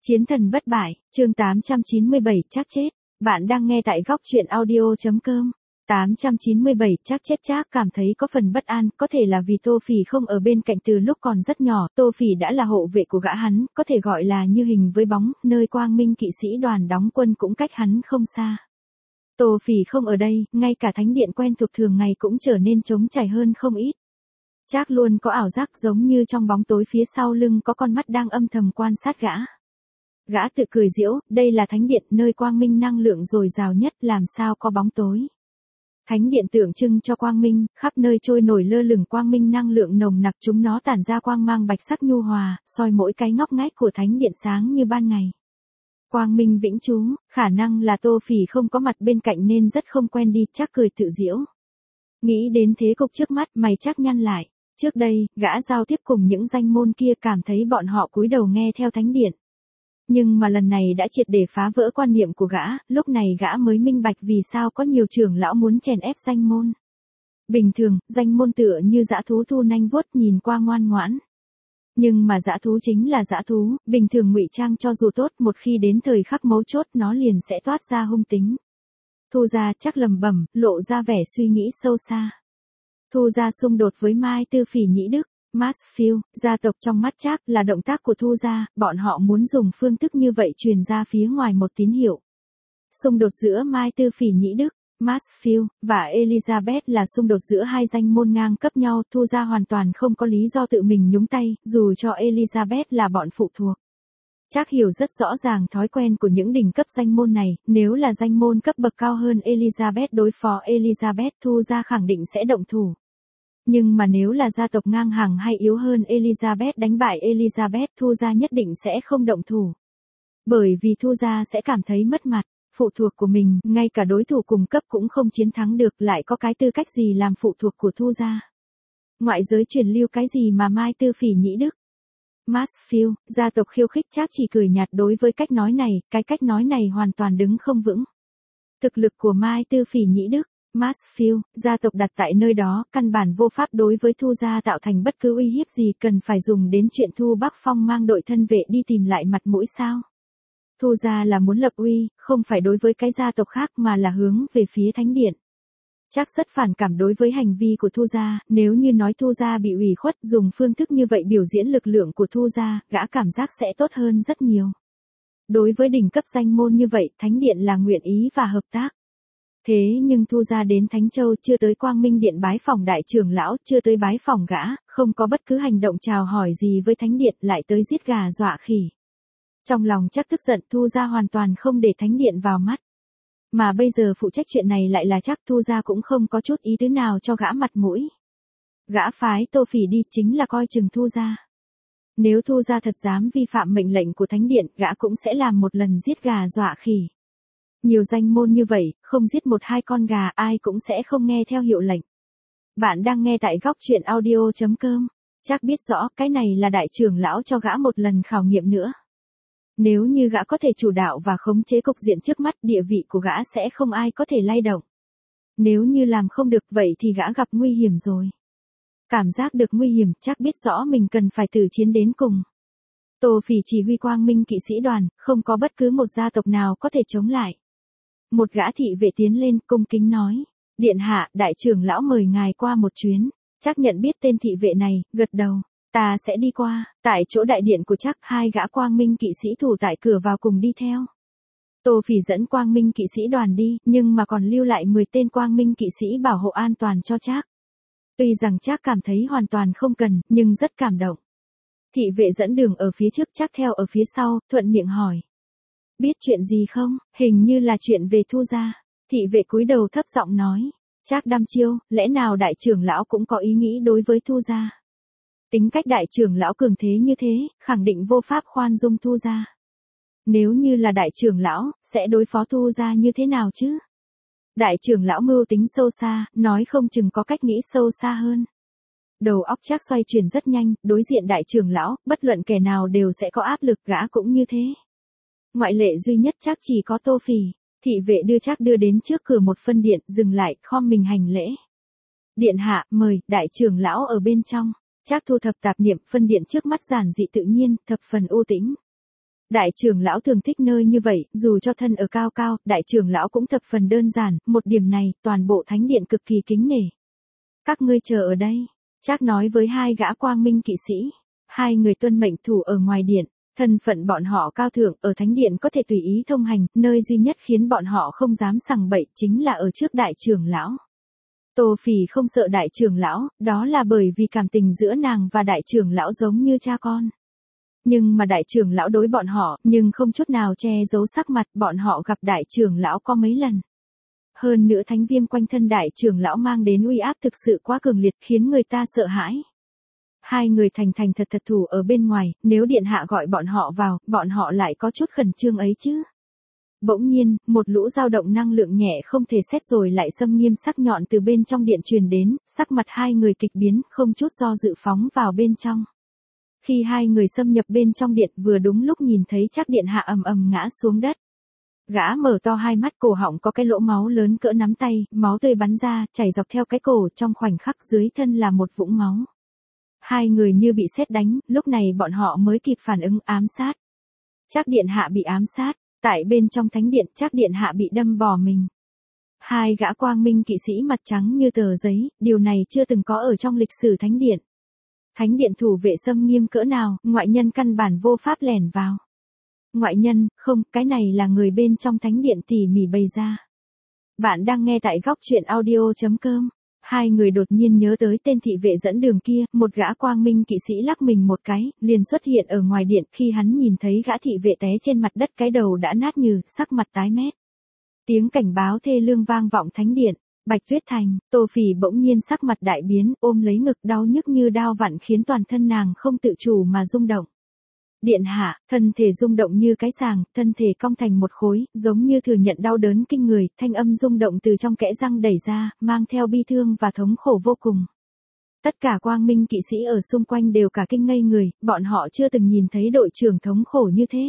Chiến thần bất bại, chương 897 chắc chết. Bạn đang nghe tại góc truyện audio.com. 897 chắc chết. Trác cảm thấy có phần bất an, có thể là vì Tô Phỉ không ở bên cạnh từ lúc còn rất nhỏ, Tô Phỉ đã là hộ vệ của gã hắn, có thể gọi là như hình với bóng, nơi Quang Minh kỵ sĩ đoàn đóng quân cũng cách hắn không xa. Tô Phỉ không ở đây, ngay cả thánh điện quen thuộc thường ngày cũng trở nên trống trải hơn không ít. Trác luôn có ảo giác giống như trong bóng tối phía sau lưng có con mắt đang âm thầm quan sát gã. Gã tự cười giễu, đây là thánh điện, nơi quang minh năng lượng dồi dào nhất, làm sao có bóng tối. Thánh điện tượng trưng cho quang minh, khắp nơi trôi nổi lơ lửng quang minh năng lượng nồng nặc, chúng nó tản ra quang mang bạch sắc nhu hòa, soi mỗi cái ngóc ngách của thánh điện sáng như ban ngày. Quang minh vĩnh trú, khả năng là Tô Phỉ không có mặt bên cạnh nên rất không quen đi, Trác cười tự giễu. Nghĩ đến thế cục trước mắt, mày Trác nhăn lại. Trước đây, gã giao tiếp cùng những danh môn kia cảm thấy bọn họ cúi đầu nghe theo thánh điện. Nhưng mà lần này đã triệt để phá vỡ quan niệm của gã, lúc này gã mới minh bạch vì sao có nhiều trưởng lão muốn chèn ép danh môn. Bình thường, danh môn tựa như dã thú thu nanh vuốt nhìn qua ngoan ngoãn. Nhưng mà dã thú chính là dã thú, bình thường ngụy trang cho dù tốt, một khi đến thời khắc mấu chốt nó liền sẽ toát ra hung tính. Thu Gia Trác lẩm bẩm, lộ ra vẻ suy nghĩ sâu xa. Thu Gia xung đột với Mai Tư Phỉ Nhĩ Đức. Marsfield, gia tộc trong mắt Trác là động tác của Thu Gia, bọn họ muốn dùng phương thức như vậy truyền ra phía ngoài một tín hiệu. Xung đột giữa Mai Tư Phỉ Nhĩ Đức, Marsfield, và Elizabeth là xung đột giữa hai danh môn ngang cấp nhau, Thu Gia hoàn toàn không có lý do tự mình nhúng tay, dù cho Elizabeth là bọn phụ thuộc. Trác hiểu rất rõ ràng thói quen của những đỉnh cấp danh môn này, nếu là danh môn cấp bậc cao hơn Elizabeth đối phó Elizabeth, Thu Gia khẳng định sẽ động thủ. Nhưng mà nếu là gia tộc ngang hàng hay yếu hơn Elizabeth đánh bại Elizabeth, Thu Gia nhất định sẽ không động thủ. Bởi vì Thu Gia sẽ cảm thấy mất mặt, phụ thuộc của mình, ngay cả đối thủ cùng cấp cũng không chiến thắng được, lại có cái tư cách gì làm phụ thuộc của Thu Gia. Ngoại giới truyền lưu cái gì mà Mai Tư Phỉ Nhĩ Đức. Marsfield, gia tộc khiêu khích. Trác chỉ cười nhạt đối với cách nói này, cái cách nói này hoàn toàn đứng không vững. Thực lực của Mai Tư Phỉ Nhĩ Đức. Marsfield, gia tộc đặt tại nơi đó, căn bản vô pháp đối với Thu Gia tạo thành bất cứ uy hiếp gì, cần phải dùng đến chuyện Thu Bắc Phong mang đội thân vệ đi tìm lại mặt mũi sao. Thu Gia là muốn lập uy, không phải đối với cái gia tộc khác mà là hướng về phía thánh điện. Trác rất phản cảm đối với hành vi của Thu Gia, nếu như nói Thu Gia bị ủy khuất, dùng phương thức như vậy biểu diễn lực lượng của Thu Gia, gã cảm giác sẽ tốt hơn rất nhiều. Đối với đỉnh cấp danh môn như vậy, thánh điện là nguyện ý và hợp tác. Thế nhưng Thu Gia đến Thánh Châu, chưa tới Quang Minh Điện bái phỏng đại trưởng lão, chưa tới bái phỏng gã, không có bất cứ hành động chào hỏi gì với thánh điện, lại tới giết gà dọa khỉ. Trong lòng Trác tức giận, Thu Gia hoàn toàn không để thánh điện vào mắt. Mà bây giờ phụ trách chuyện này lại là Trác, Thu Gia cũng không có chút ý tứ nào cho gã mặt mũi. Gã phái Tô Phỉ đi chính là coi chừng Thu Gia. Nếu Thu Gia thật dám vi phạm mệnh lệnh của thánh điện, gã cũng sẽ làm một lần giết gà dọa khỉ. Nhiều danh môn như vậy, không giết một hai con gà ai cũng sẽ không nghe theo hiệu lệnh. Bạn đang nghe tại góc truyện audio.com. Trác biết rõ cái này là đại trưởng lão cho gã một lần khảo nghiệm nữa. Nếu như gã có thể chủ đạo và khống chế cục diện trước mắt, địa vị của gã sẽ không ai có thể lay động. Nếu như làm không được vậy thì gã gặp nguy hiểm rồi. Cảm giác được nguy hiểm, Trác biết rõ mình cần phải tử chiến đến cùng. Tô Phỉ chỉ huy Quang Minh kỵ sĩ đoàn, không có bất cứ một gia tộc nào có thể chống lại. Một gã thị vệ tiến lên, cung kính nói. Điện hạ, đại trưởng lão mời ngài qua một chuyến. Trác nhận biết tên thị vệ này, gật đầu. Ta sẽ đi qua. Tại chỗ đại điện của Trác, hai gã Quang Minh kỵ sĩ thủ tại cửa vào cùng đi theo. Tô Phỉ dẫn Quang Minh kỵ sĩ đoàn đi, nhưng mà còn lưu lại 10 tên Quang Minh kỵ sĩ bảo hộ an toàn cho Trác. Tuy rằng Trác cảm thấy hoàn toàn không cần, nhưng rất cảm động. Thị vệ dẫn đường ở phía trước, Trác theo ở phía sau, thuận miệng hỏi. Biết chuyện gì không? Hình như là chuyện về Thu Gia. Thị vệ cúi đầu thấp giọng nói. Trác đăm chiêu, lẽ nào đại trưởng lão cũng có ý nghĩ đối với Thu Gia? Tính cách đại trưởng lão cường thế như thế, khẳng định vô pháp khoan dung Thu Gia. Nếu như là đại trưởng lão, sẽ đối phó Thu Gia như thế nào chứ? Đại trưởng lão mưu tính sâu xa, nói không chừng có cách nghĩ sâu xa hơn. Đầu óc Trác xoay chuyển rất nhanh, đối diện đại trưởng lão, bất luận kẻ nào đều sẽ có áp lực, gã cũng như thế. Ngoại lệ duy nhất Trác chỉ có Tô Phỉ. Thị vệ đưa Trác đưa đến trước cửa một phân điện, dừng lại, khom mình hành lễ. Điện hạ, mời, đại trưởng lão ở bên trong. Trác thu thập tạp niệm, phân điện trước mắt giản dị tự nhiên, thập phần u tĩnh. Đại trưởng lão thường thích nơi như vậy, dù cho thân ở cao cao, đại trưởng lão cũng thập phần đơn giản, một điểm này, toàn bộ thánh điện cực kỳ kính nể. Các ngươi chờ ở đây, Trác nói với hai gã quang minh kỵ sĩ. Hai người tuân mệnh thủ ở ngoài điện, thân phận bọn họ cao thượng, ở thánh điện có thể tùy ý thông hành, nơi duy nhất khiến bọn họ không dám sằng bậy chính là ở trước đại trưởng lão. Tô Phỉ không sợ đại trưởng lão, đó là bởi vì cảm tình giữa nàng và đại trưởng lão giống như cha con. Nhưng mà đại trưởng lão đối bọn họ, nhưng không chút nào che giấu sắc mặt, bọn họ gặp đại trưởng lão có mấy lần. Hơn nữa thánh viêm quanh thân đại trưởng lão mang đến uy áp thực sự quá cường liệt khiến người ta sợ hãi. Hai người thành thành thật thật thủ ở bên ngoài, nếu điện hạ gọi bọn họ vào, bọn họ lại có chút khẩn trương ấy chứ. Bỗng nhiên, một lũ dao động năng lượng nhẹ không thể xét rồi lại xâm nghiêm sắc nhọn từ bên trong điện truyền đến, sắc mặt hai người kịch biến, không chút do dự phóng vào bên trong. Khi hai người xâm nhập bên trong điện vừa đúng lúc nhìn thấy Trác điện hạ ầm ầm ngã xuống đất. Gã mở to hai mắt, cổ họng có cái lỗ máu lớn cỡ nắm tay, máu tươi bắn ra, chảy dọc theo cái cổ, trong khoảnh khắc dưới thân là một vũng máu. Hai người như bị sét đánh, lúc này bọn họ mới kịp phản ứng ám sát. Trác điện hạ bị ám sát, tại bên trong thánh điện Trác điện hạ bị đâm bỏ mình. Hai gã quang minh kỵ sĩ mặt trắng như tờ giấy, điều này chưa từng có ở trong lịch sử thánh điện. Thánh điện thủ vệ xâm nghiêm cỡ nào, ngoại nhân căn bản vô pháp lẻn vào. Ngoại nhân, không, cái này là người bên trong thánh điện tỉ mỉ bày ra. Bạn đang nghe tại góc truyện audio.com. Hai người đột nhiên nhớ tới tên thị vệ dẫn đường kia, một gã quang minh kỵ sĩ lắc mình một cái, liền xuất hiện ở ngoài điện, khi hắn nhìn thấy gã thị vệ té trên mặt đất cái đầu đã nát nhừ, sắc mặt tái mét. Tiếng cảnh báo thê lương vang vọng thánh điện, Bạch Tuyết Thành, Tô Phỉ bỗng nhiên sắc mặt đại biến, ôm lấy ngực đau nhức như đao vặn khiến toàn thân nàng không tự chủ mà rung động. Điện hạ, thân thể rung động như cái sàng, thân thể cong thành một khối, giống như thừa nhận đau đớn kinh người, thanh âm rung động từ trong kẽ răng đẩy ra, mang theo bi thương và thống khổ vô cùng. Tất cả quang minh kỵ sĩ ở xung quanh đều cả kinh ngây người, bọn họ chưa từng nhìn thấy đội trưởng thống khổ như thế.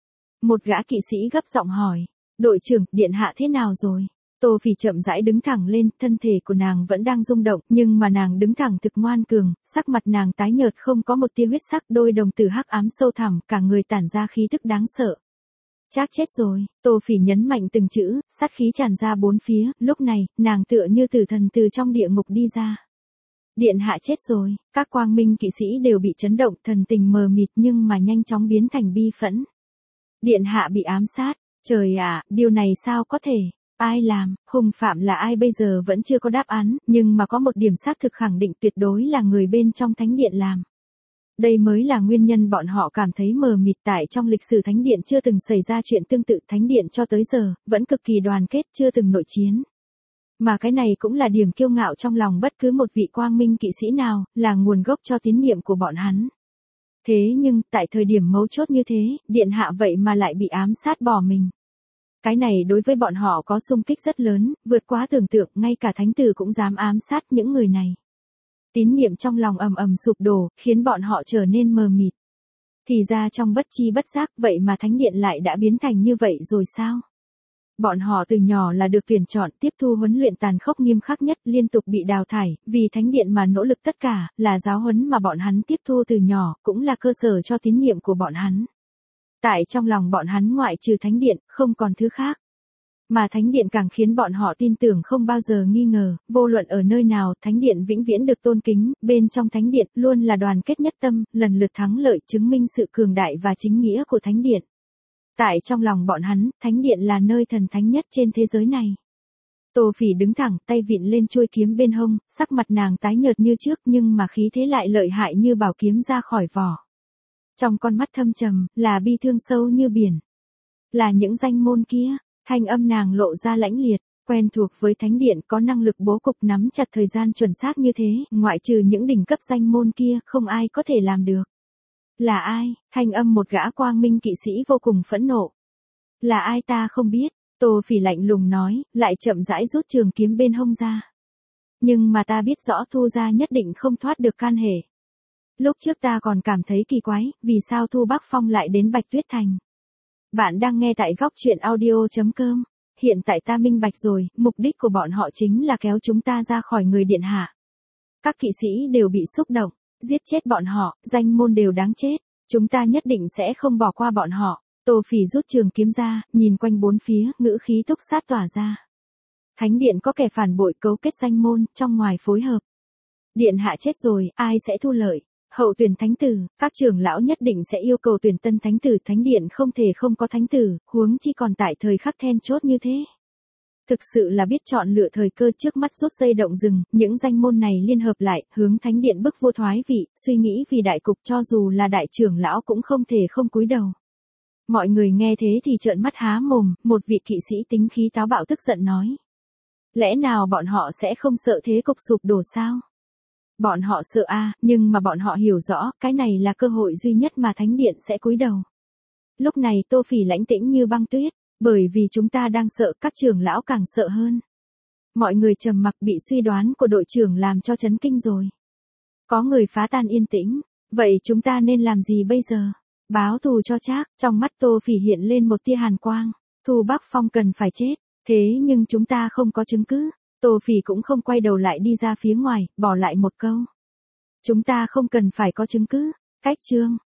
Một gã kỵ sĩ gấp giọng hỏi, đội trưởng, điện hạ thế nào rồi? Tô Phỉ chậm rãi đứng thẳng lên, thân thể của nàng vẫn đang rung động, nhưng mà nàng đứng thẳng thực ngoan cường, sắc mặt nàng tái nhợt không có một tia huyết sắc, đôi đồng tử hắc ám sâu thẳm, cả người tản ra khí tức đáng sợ. Trác chết rồi, Tô Phỉ nhấn mạnh từng chữ, sát khí tràn ra bốn phía, lúc này, nàng tựa như tử thần từ trong địa ngục đi ra. Điện hạ chết rồi, các quang minh kỵ sĩ đều bị chấn động, thần tình mờ mịt nhưng mà nhanh chóng biến thành bi phẫn. Điện hạ bị ám sát, trời ạ, điều này sao có thể? Ai làm, hung phạm là ai bây giờ vẫn chưa có đáp án, nhưng mà có một điểm xác thực khẳng định tuyệt đối là người bên trong thánh điện làm. Đây mới là nguyên nhân bọn họ cảm thấy mờ mịt, tại trong lịch sử thánh điện chưa từng xảy ra chuyện tương tự, thánh điện cho tới giờ, vẫn cực kỳ đoàn kết, chưa từng nội chiến. Mà cái này cũng là điểm kiêu ngạo trong lòng bất cứ một vị quang minh kỵ sĩ nào, là nguồn gốc cho tín nhiệm của bọn hắn. Thế nhưng, tại thời điểm mấu chốt như thế, điện hạ vậy mà lại bị ám sát bỏ mình. Cái này đối với bọn họ có xung kích rất lớn, vượt quá tưởng tượng, ngay cả thánh tử cũng dám ám sát những người này. Tín niệm trong lòng ầm ầm sụp đổ, khiến bọn họ trở nên mờ mịt. Thì ra trong bất chi bất giác, vậy mà thánh điện lại đã biến thành như vậy rồi sao? Bọn họ từ nhỏ là được tuyển chọn, tiếp thu huấn luyện tàn khốc nghiêm khắc nhất, liên tục bị đào thải, vì thánh điện mà nỗ lực tất cả, là giáo huấn mà bọn hắn tiếp thu từ nhỏ, cũng là cơ sở cho tín nhiệm của bọn hắn. Tại trong lòng bọn hắn ngoại trừ thánh điện, không còn thứ khác. Mà thánh điện càng khiến bọn họ tin tưởng không bao giờ nghi ngờ, vô luận ở nơi nào, thánh điện vĩnh viễn được tôn kính, bên trong thánh điện luôn là đoàn kết nhất tâm, lần lượt thắng lợi chứng minh sự cường đại và chính nghĩa của thánh điện. Tại trong lòng bọn hắn, thánh điện là nơi thần thánh nhất trên thế giới này. Tô Phỉ đứng thẳng, tay vịn lên chuôi kiếm bên hông, sắc mặt nàng tái nhợt như trước nhưng mà khí thế lại lợi hại như bảo kiếm ra khỏi vỏ. Trong con mắt thâm trầm, là bi thương sâu như biển. Là những danh môn kia, thanh âm nàng lộ ra lãnh liệt, quen thuộc với thánh điện có năng lực bố cục nắm chặt thời gian chuẩn xác như thế, ngoại trừ những đỉnh cấp danh môn kia, không ai có thể làm được. Là ai? Thanh âm một gã quang minh kỵ sĩ vô cùng phẫn nộ. Là ai ta không biết, Tô Phỉ lạnh lùng nói, lại chậm rãi rút trường kiếm bên hông ra. Nhưng mà ta biết rõ Thu gia nhất định không thoát được can hệ. Lúc trước ta còn cảm thấy kỳ quái, vì sao Thu Bắc Phong lại đến Bạch Tuyết Thành. Bạn đang nghe tại góc truyện audio.com. Hiện tại ta minh bạch rồi, mục đích của bọn họ chính là kéo chúng ta ra khỏi người điện hạ. Các kỵ sĩ đều bị xúc động, giết chết bọn họ, danh môn đều đáng chết. Chúng ta nhất định sẽ không bỏ qua bọn họ. Tô Phỉ rút trường kiếm ra, nhìn quanh bốn phía, ngữ khí túc sát tỏa ra. Thánh điện có kẻ phản bội cấu kết danh môn, trong ngoài phối hợp. Điện hạ chết rồi, ai sẽ thu lợi? Hậu tuyển thánh tử, các trưởng lão nhất định sẽ yêu cầu tuyển tân thánh tử, thánh điện không thể không có thánh tử, huống chi còn tại thời khắc then chốt như thế. Thực sự là biết chọn lựa thời cơ, trước mắt rút dây động rừng, những danh môn này liên hợp lại, hướng thánh điện bức vua thoái vị, suy nghĩ vì đại cục, cho dù là đại trưởng lão cũng không thể không cúi đầu. Mọi người nghe thế thì trợn mắt há mồm, một vị kỵ sĩ tính khí táo bạo tức giận nói. Lẽ nào bọn họ sẽ không sợ thế cục sụp đổ sao? Bọn họ sợ nhưng mà bọn họ hiểu rõ, cái này là cơ hội duy nhất mà thánh điện sẽ cúi đầu. Lúc này Tô Phỉ lãnh tĩnh như băng tuyết, bởi vì chúng ta đang sợ, các trưởng lão càng sợ hơn. Mọi người trầm mặc, bị suy đoán của đội trưởng làm cho chấn kinh rồi. Có người phá tan yên tĩnh, vậy chúng ta nên làm gì bây giờ? Báo thù cho Trác, trong mắt Tô Phỉ hiện lên một tia hàn quang, Thu Bắc Phong cần phải chết, thế nhưng chúng ta không có chứng cứ. Tô Phỉ cũng không quay đầu lại đi ra phía ngoài, bỏ lại một câu. Chúng ta không cần phải có chứng cứ. Cách chương